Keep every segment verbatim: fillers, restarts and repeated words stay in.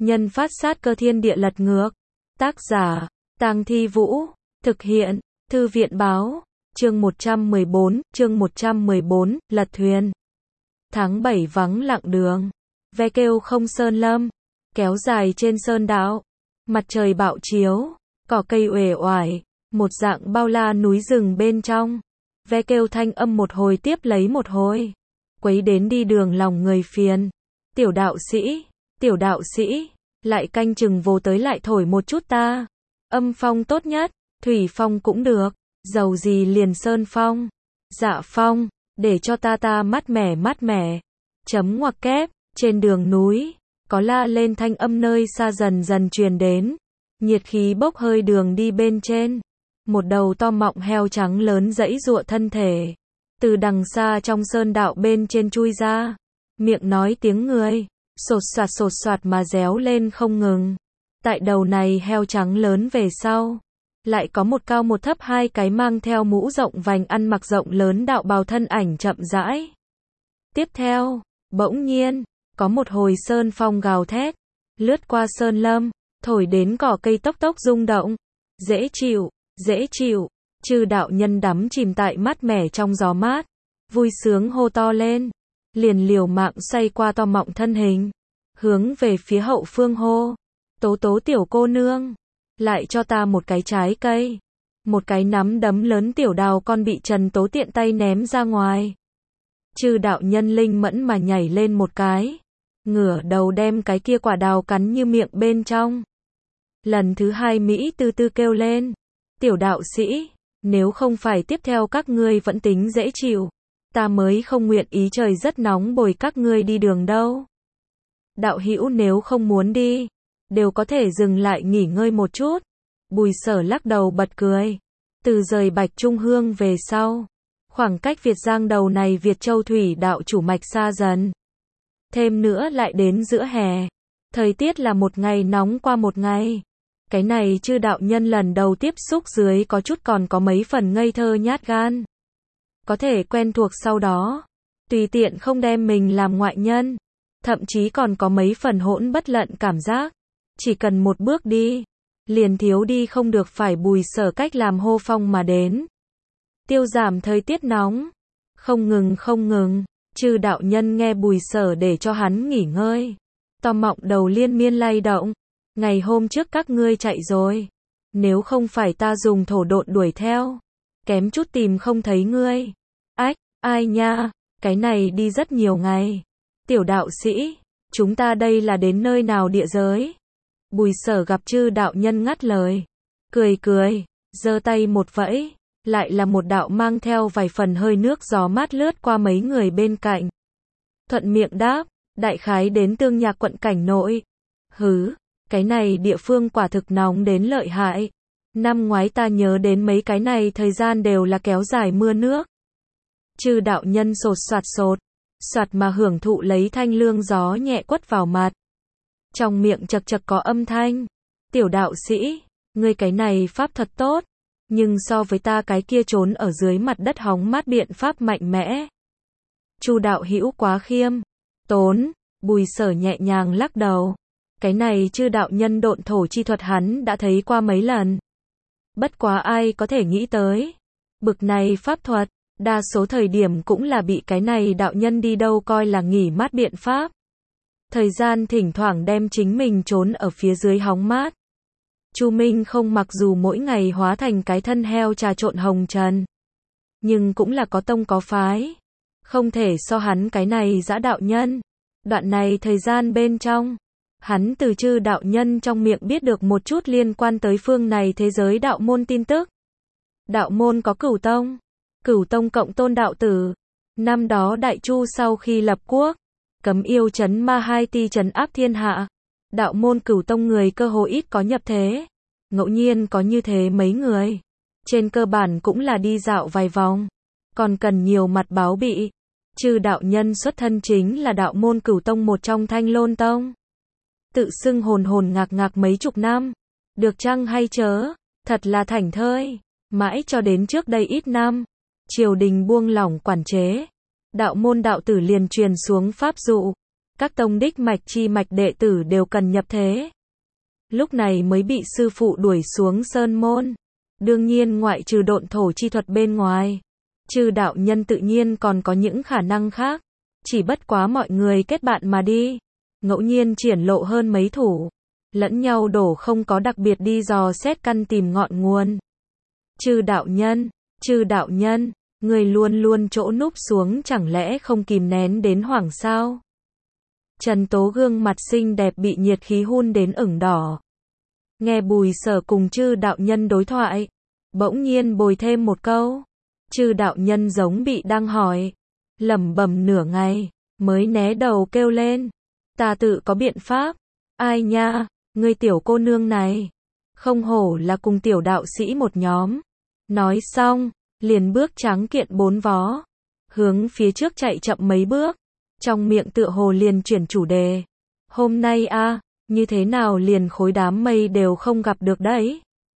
Nhân phát sát cơ thiên địa lật ngược. Tác giả, Tang Thi Vũ. Thực hiện, Thư viện báo. Chương một trăm mười bốn, chương một trăm mười bốn, lật thuyền. Tháng bảy vắng lặng đường. Ve kêu không sơn lâm. Kéo dài trên sơn đạo. Mặt trời bạo chiếu. Cỏ cây uể oải. Một dạng bao la núi rừng bên trong. Ve kêu thanh âm một hồi tiếp lấy một hồi. Quấy đến đi đường lòng người phiền. Tiểu đạo sĩ, tiểu đạo sĩ, lại canh chừng vô tới lại thổi một chút ta. Âm phong tốt nhất, thủy phong cũng được, dầu gì liền sơn phong. Dạ phong, để cho ta ta mát mẻ mát mẻ. Chấm ngoặc kép, trên đường núi, có la lên thanh âm nơi xa dần dần truyền đến. Nhiệt khí bốc hơi đường đi bên trên. Một đầu to mọng heo trắng lớn giãy giụa thân thể. Từ đằng xa trong sơn đạo bên trên chui ra. Miệng nói tiếng người. Sột soạt sột soạt mà réo lên không ngừng. Tại đầu này heo trắng lớn về sau. Lại có một cao một thấp hai cái mang theo mũ rộng vành ăn mặc rộng lớn đạo bào thân ảnh chậm rãi. Tiếp theo, bỗng nhiên, có một hồi sơn phong gào thét. Lướt qua sơn lâm, thổi đến cỏ cây tốc tốc rung động. Dễ chịu, dễ chịu. Chư đạo nhân đắm chìm tại mát mẻ trong gió mát. Vui sướng hô to lên. Liền liều mạng xoay qua to mọng thân hình. Hướng về phía hậu phương hô. Tố tố tiểu cô nương. Lại cho ta một cái trái cây. Một cái nắm đấm lớn tiểu đào con bị Trần Tố tiện tay ném ra ngoài. Chư đạo nhân linh mẫn mà nhảy lên một cái. Ngửa đầu đem cái kia quả đào cắn như miệng bên trong. Lần thứ hai Mỹ tư tư kêu lên. Tiểu đạo sĩ, nếu không phải tiếp theo các ngươi vẫn tính dễ chịu. Ta mới không nguyện ý trời rất nóng bồi các ngươi đi đường đâu. Đạo hữu nếu không muốn đi, đều có thể dừng lại nghỉ ngơi một chút. Bùi Sở lắc đầu bật cười. Từ rời Bạch Trung Hương về sau, khoảng cách Việt Giang đầu này Việt Châu thủy đạo chủ mạch xa dần. Thêm nữa lại đến giữa hè, thời tiết là một ngày nóng qua một ngày. Cái này chư đạo nhân lần đầu tiếp xúc dưới có chút còn có mấy phần ngây thơ nhát gan. Có thể quen thuộc sau đó, tùy tiện không đem mình làm ngoại nhân, thậm chí còn có mấy phần hỗn bất lận cảm giác. Chỉ cần một bước đi, liền thiếu đi không được phải Bùi Sở cách làm hô phong mà đến. Tiêu giảm thời tiết nóng, không ngừng không ngừng, chư đạo nhân nghe Bùi Sở để cho hắn nghỉ ngơi. To mọng đầu liên miên lay động. Ngày hôm trước các ngươi chạy rồi. Nếu không phải ta dùng thổ độn đuổi theo. Kém chút tìm không thấy ngươi. Ách, ai nha, cái này đi rất nhiều ngày. Tiểu đạo sĩ, chúng ta đây là đến nơi nào địa giới? Bùi Sở gặp chư đạo nhân ngắt lời. Cười cười, giơ tay một vẫy. Lại là một đạo mang theo vài phần hơi nước gió mát lướt qua mấy người bên cạnh. Thuận miệng đáp, đại khái đến Tương Nhạc quận cảnh nội. Hứ, cái này địa phương quả thực nóng đến lợi hại. Năm ngoái ta nhớ đến mấy cái này thời gian đều là kéo dài mưa nước. Chư đạo nhân sột soạt sột, soạt mà hưởng thụ lấy thanh lương gió nhẹ quất vào mặt. Trong miệng chật chật có âm thanh. Tiểu đạo sĩ, ngươi cái này pháp thuật tốt, nhưng so với ta cái kia trốn ở dưới mặt đất hóng mát biện pháp mạnh mẽ. Chu đạo hữu quá khiêm tốn. Bùi Sở nhẹ nhàng lắc đầu. Cái này chư đạo nhân độn thổ chi thuật hắn đã thấy qua mấy lần. Bất quá ai có thể nghĩ tới. Bực này pháp thuật, đa số thời điểm cũng là bị cái này đạo nhân đi đâu coi là nghỉ mát biện pháp. Thời gian thỉnh thoảng đem chính mình trốn ở phía dưới hóng mát. Chu Minh không mặc dù mỗi ngày hóa thành cái thân heo trà trộn hồng trần. Nhưng cũng là có tông có phái. Không thể so hắn cái này dã đạo nhân. Đoạn này thời gian bên trong. Hắn từ chư đạo nhân trong miệng biết được một chút liên quan tới phương này thế giới đạo môn tin tức. Đạo môn có Cửu Tông. Cửu Tông cộng Tôn đạo tử. Năm đó Đại Chu sau khi lập quốc, cấm yêu trấn ma hai ti trấn áp thiên hạ. Đạo môn Cửu Tông người cơ hồ ít có nhập thế. Ngẫu nhiên có như thế mấy người. Trên cơ bản cũng là đi dạo vài vòng. Còn cần nhiều mặt báo bị. Chư đạo nhân xuất thân chính là đạo môn Cửu Tông một trong Thanh Lôn Tông. Tự xưng hồn hồn ngạc ngạc mấy chục năm. Được chăng hay chớ, thật là thảnh thơi. Mãi cho đến trước đây ít năm, triều đình buông lỏng quản chế. Đạo môn đạo tử liền truyền xuống pháp dụ. Các tông đích mạch chi mạch đệ tử đều cần nhập thế. Lúc này mới bị sư phụ đuổi xuống sơn môn. Đương nhiên ngoại trừ độn thổ chi thuật bên ngoài, Chư đạo nhân tự nhiên còn có những khả năng khác. Chỉ bất quá mọi người kết bạn mà đi, ngẫu nhiên triển lộ hơn mấy thủ, lẫn nhau đổ không có đặc biệt đi dò xét căn tìm ngọn nguồn. Chư đạo nhân, chư đạo nhân, người luôn luôn chỗ núp xuống chẳng lẽ không kìm nén đến hoảng sao? Trần Tố gương mặt xinh đẹp bị nhiệt khí hun đến ửng đỏ. Nghe Bùi Sở cùng chư đạo nhân đối thoại, bỗng nhiên bồi thêm một câu. Chư đạo nhân giống bị đang hỏi, lẩm bẩm nửa ngày, mới né đầu kêu lên. Ta tự có biện pháp. Ai nha, ngươi tiểu cô nương này, không hổ là cùng tiểu đạo sĩ một nhóm. Nói xong, liền bước trắng kiện bốn vó, hướng phía trước chạy chậm mấy bước, trong miệng tựa hồ liền chuyển chủ đề. Hôm nay a, như thế nào liền khối đám mây đều không gặp được đấy.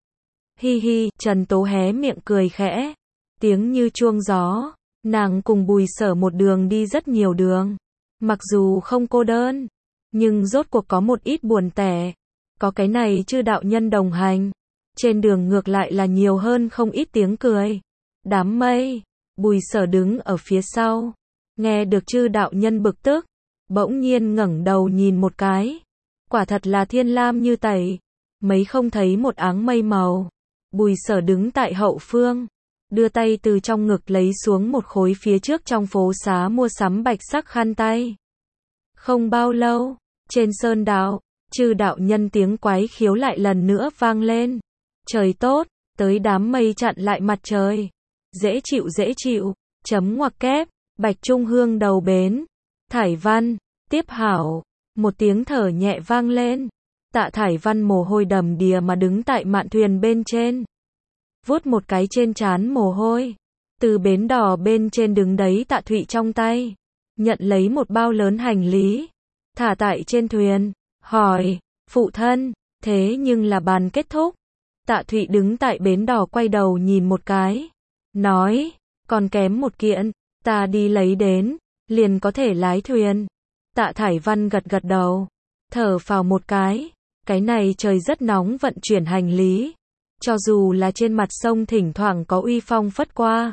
Hi hi, Trần Tố hé miệng cười khẽ, tiếng như chuông gió. Nàng cùng Bùi Sở một đường đi rất nhiều đường, mặc dù không cô đơn, nhưng rốt cuộc có một ít buồn tẻ. Có cái này chư đạo nhân đồng hành, trên đường ngược lại là nhiều hơn không ít tiếng cười. Đám mây, Bùi Sở đứng ở phía sau, nghe được chư đạo nhân bực tức, bỗng nhiên ngẩng đầu nhìn một cái. Quả thật là thiên lam như tẩy, mấy không thấy một áng mây màu. Bùi Sở đứng tại hậu phương, đưa tay từ trong ngực lấy xuống một khối phía trước trong phố xá mua sắm bạch sắc khăn tay. Không bao lâu, trên sơn đạo, chư đạo nhân tiếng quái khiếu lại lần nữa vang lên. Trời tốt, tới đám mây chặn lại mặt trời. Dễ chịu dễ chịu, chấm ngoặc kép, Bạch Trung Hương đầu bến. Thải Văn, tiếp hảo, một tiếng thở nhẹ vang lên. Tạ Thải Văn mồ hôi đầm đìa mà đứng tại mạn thuyền bên trên, vuốt một cái trên trán mồ hôi. Từ bến đò bên trên đứng đấy Tạ Thụy trong tay, nhận lấy một bao lớn hành lý, thả tại trên thuyền, hỏi, phụ thân, thế nhưng là bàn kết thúc. Tạ Thụy đứng tại bến đò quay đầu nhìn một cái, nói, còn kém một kiện, ta đi lấy đến, liền có thể lái thuyền. Tạ Thải Văn gật gật đầu, thở phào một cái, cái này trời rất nóng vận chuyển hành lý. Cho dù là trên mặt sông thỉnh thoảng có uy phong phất qua,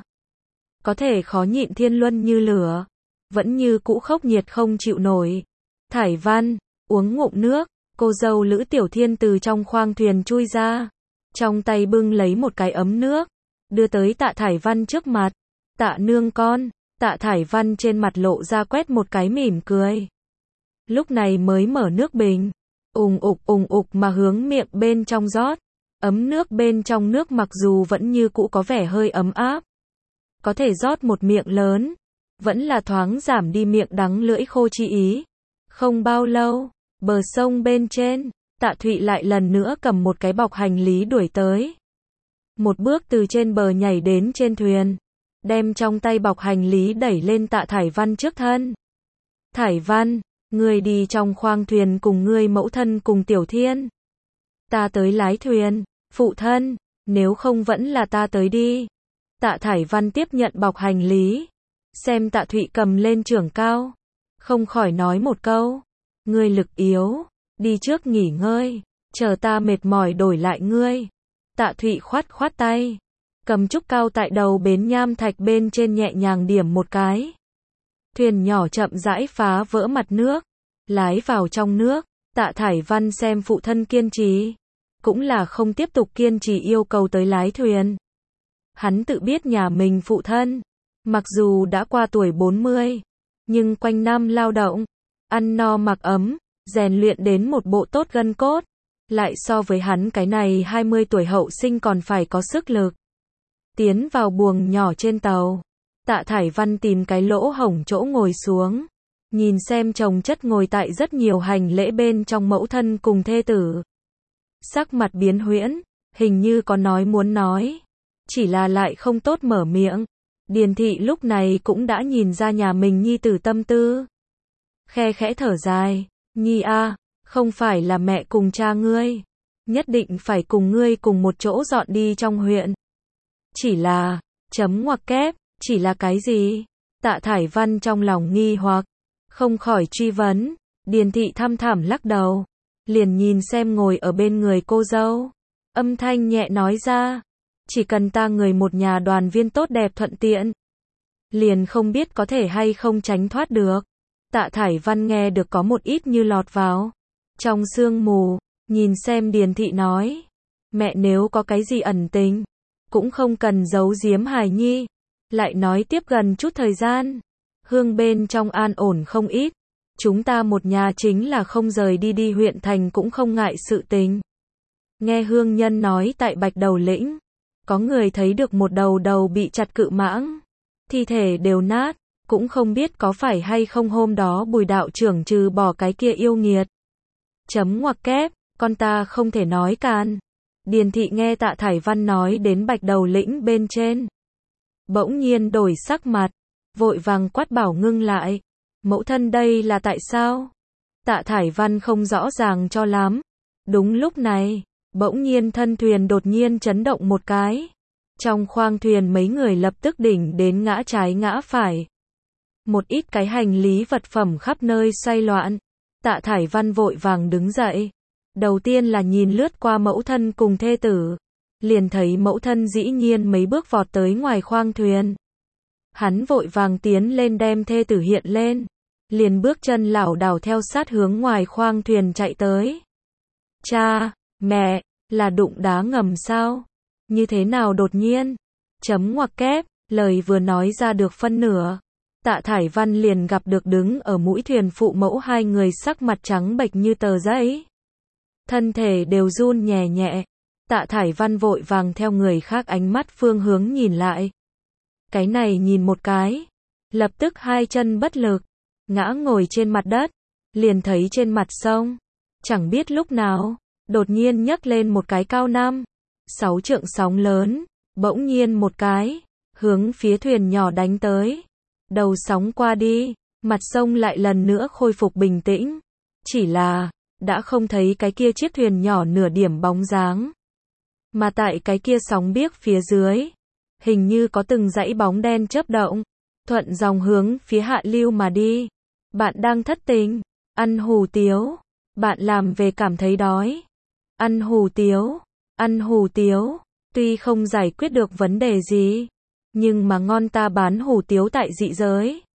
có thể khó nhịn thiên luân như lửa, vẫn như cũ khốc nhiệt không chịu nổi. Thải Văn, uống ngụm nước, cô dâu Lữ Tiểu Thiên từ trong khoang thuyền chui ra, trong tay bưng lấy một cái ấm nước, đưa tới Tạ Thải Văn trước mặt. Tạ nương con, Tạ Thải Văn trên mặt lộ ra quét một cái mỉm cười. Lúc này mới mở nước bình, ùng ục ùng ục mà hướng miệng bên trong rót. Ấm nước bên trong nước mặc dù vẫn như cũ có vẻ hơi ấm áp, có thể rót một miệng lớn, vẫn là thoáng giảm đi miệng đắng lưỡi khô chi ý. Không bao lâu, bờ sông bên trên, Tạ Thụy lại lần nữa cầm một cái bọc hành lý đuổi tới. Một bước từ trên bờ nhảy đến trên thuyền, đem trong tay bọc hành lý đẩy lên Tạ Thải Văn trước thân. Thải Văn, ngươi đi trong khoang thuyền cùng ngươi mẫu thân cùng Tiểu Thiên. Ta tới lái thuyền. Phụ thân, nếu không vẫn là ta tới đi. Tạ Thải Văn tiếp nhận bọc hành lý, xem Tạ Thụy cầm lên trưởng cao, không khỏi nói một câu, ngươi lực yếu, đi trước nghỉ ngơi, chờ ta mệt mỏi đổi lại ngươi. Tạ Thụy khoát khoát tay, cầm trúc cao tại đầu bến nham thạch bên trên nhẹ nhàng điểm một cái. Thuyền nhỏ chậm rãi phá vỡ mặt nước, lái vào trong nước. Tạ Thải Văn xem phụ thân kiên trì, cũng là không tiếp tục kiên trì yêu cầu tới lái thuyền. Hắn tự biết nhà mình phụ thân, mặc dù đã qua tuổi bốn mươi, nhưng quanh năm lao động, ăn no mặc ấm, rèn luyện đến một bộ tốt gân cốt, lại so với hắn cái này hai mươi tuổi hậu sinh còn phải có sức lực. Tiến vào buồng nhỏ trên tàu, Tạ Thải Văn tìm cái lỗ hổng chỗ ngồi xuống, nhìn xem chồng chất ngồi tại rất nhiều hành lễ bên trong mẫu thân cùng thê tử. Sắc mặt biến huyễn, hình như có nói muốn nói, chỉ là lại không tốt mở miệng. Điền thị lúc này cũng đã nhìn ra nhà mình nhi tử tâm tư. Khe khẽ thở dài, nhi a, không phải là mẹ cùng cha ngươi, nhất định phải cùng ngươi cùng một chỗ dọn đi trong huyện. Chỉ là, chấm ngoặc kép, chỉ là cái gì? Tạ Thải Văn trong lòng nghi hoặc, Không khỏi truy vấn, Điền thị thăm thẳm lắc đầu, liền nhìn xem ngồi ở bên người cô dâu. Âm thanh nhẹ nói ra, chỉ cần ta người một nhà đoàn viên tốt đẹp thuận tiện, liền không biết có thể hay không tránh thoát được. Tạ Thải Văn nghe được có một ít như lọt vào trong sương mù, nhìn xem Điền thị nói, mẹ nếu có cái gì ẩn tình, cũng không cần giấu giếm hài nhi. Lại nói tiếp gần chút thời gian, hương bên trong an ổn không ít, chúng ta một nhà chính là không rời đi đi huyện thành cũng không ngại sự tình. Nghe hương nhân nói tại Bạch Đầu Lĩnh, có người thấy được một đầu đầu bị chặt cự mãng, thi thể đều nát, cũng không biết có phải hay không hôm đó Bùi đạo trưởng trừ bỏ cái kia yêu nghiệt. Chấm ngoặc kép, con ta không thể nói càn. Điền thị nghe Tạ Thải Văn nói đến Bạch Đầu Lĩnh bên trên, bỗng nhiên đổi sắc mặt, vội vàng quát bảo ngưng lại. Mẫu thân đây là tại sao? Tạ Thải Văn không rõ ràng cho lắm. Đúng lúc này, bỗng nhiên thân thuyền đột nhiên chấn động một cái. Trong khoang thuyền mấy người lập tức đỉnh đến ngã trái ngã phải. Một ít cái hành lý vật phẩm khắp nơi xoay loạn. Tạ Thải Văn vội vàng đứng dậy. Đầu tiên là nhìn lướt qua mẫu thân cùng thê tử. Liền thấy mẫu thân dĩ nhiên mấy bước vọt tới ngoài khoang thuyền. Hắn vội vàng tiến lên đem thê tử hiện lên. Liền bước chân lảo đảo theo sát hướng ngoài khoang thuyền chạy tới. Cha, mẹ, là đụng đá ngầm sao? Như thế nào đột nhiên? Chấm ngoặc kép, lời vừa nói ra được phân nửa. Tạ Thải Văn liền gặp được đứng ở mũi thuyền phụ mẫu hai người sắc mặt trắng bệch như tờ giấy. Thân thể đều run nhẹ nhẹ. Tạ Thải Văn vội vàng theo người khác ánh mắt phương hướng nhìn lại. Cái này nhìn một cái. Lập tức hai chân bất lực. Ngã ngồi trên mặt đất. Liền thấy trên mặt sông. Chẳng biết lúc nào. Đột nhiên nhấc lên một cái cao năm. Sáu trượng sóng lớn. Bỗng nhiên một cái. Hướng phía thuyền nhỏ đánh tới. Đầu sóng qua đi. Mặt sông lại lần nữa khôi phục bình tĩnh. Chỉ là. Đã không thấy cái kia chiếc thuyền nhỏ nửa điểm bóng dáng. Mà tại cái kia sóng biếc phía dưới. Hình như có từng dãy bóng đen chớp động. Thuận dòng hướng phía hạ lưu mà đi. Bạn đang thất tình. Ăn hủ tiếu. Bạn làm về cảm thấy đói. Ăn hủ tiếu. Ăn hủ tiếu. Tuy không giải quyết được vấn đề gì. Nhưng mà ngon ta bán hủ tiếu tại dị giới.